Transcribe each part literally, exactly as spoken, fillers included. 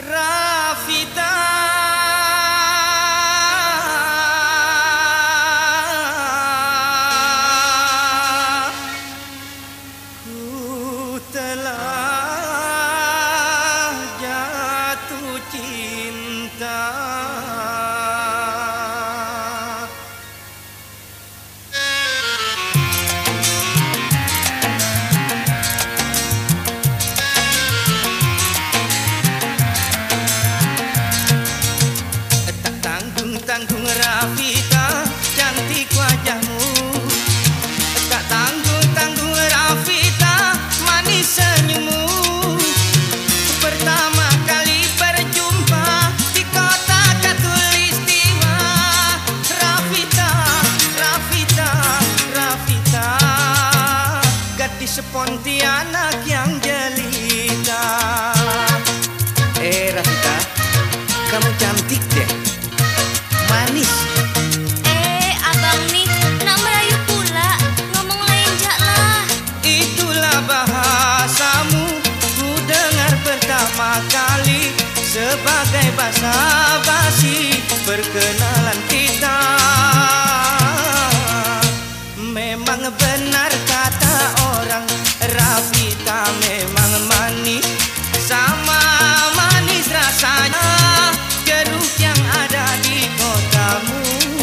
Rafita, ku telah jatuh cinta. Tanggung Rafita, cantik wajahmu. Tak tanggung-tanggung Rafita, manis senyummu. Pertama kali berjumpa di kota Khatulistiwa. Rafita, Rafita, Rafita, gadis Pontianak yang jelita. Eh Rafita, kamu cantik deh, manis. Eh abang nih nak merayu pula, ngomong lenjak lah. Itulah bahasamu, ku dengar pertama kali. Sebagai basa-basi perkenalan kita. Memang benar kata orang, Rafita memang manis. Sama manis rasanya jeruk yang ada di kotamu.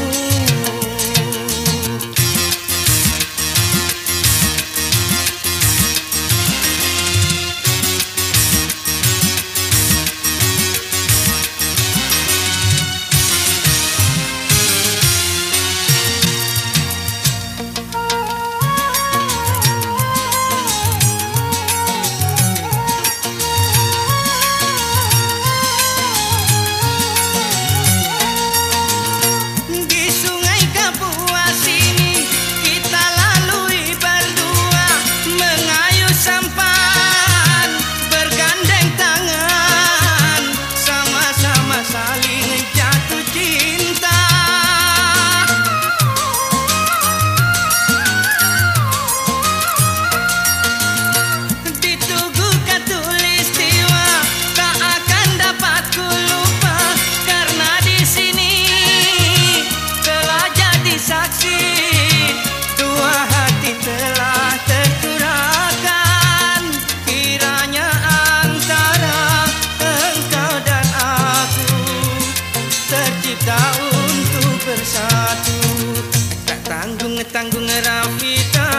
Untuk bersatu, tak tanggung-tanggung Rafita,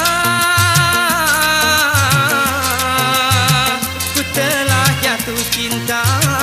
ku telah jatuh cinta.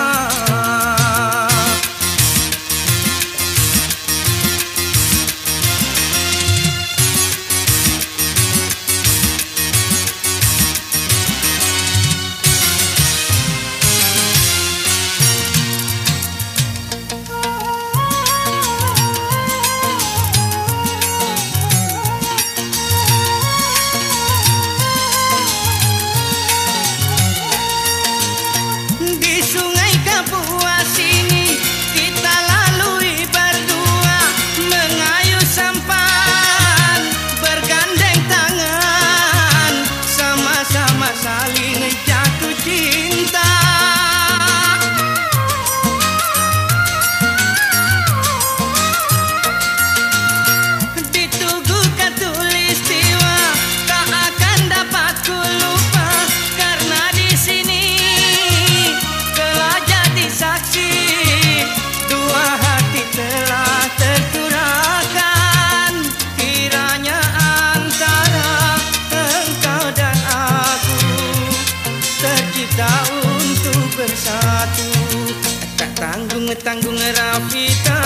Untuk bersatu, tak tanggung-tanggung Rafita,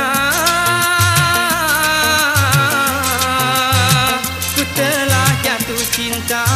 ku telah jatuh cinta.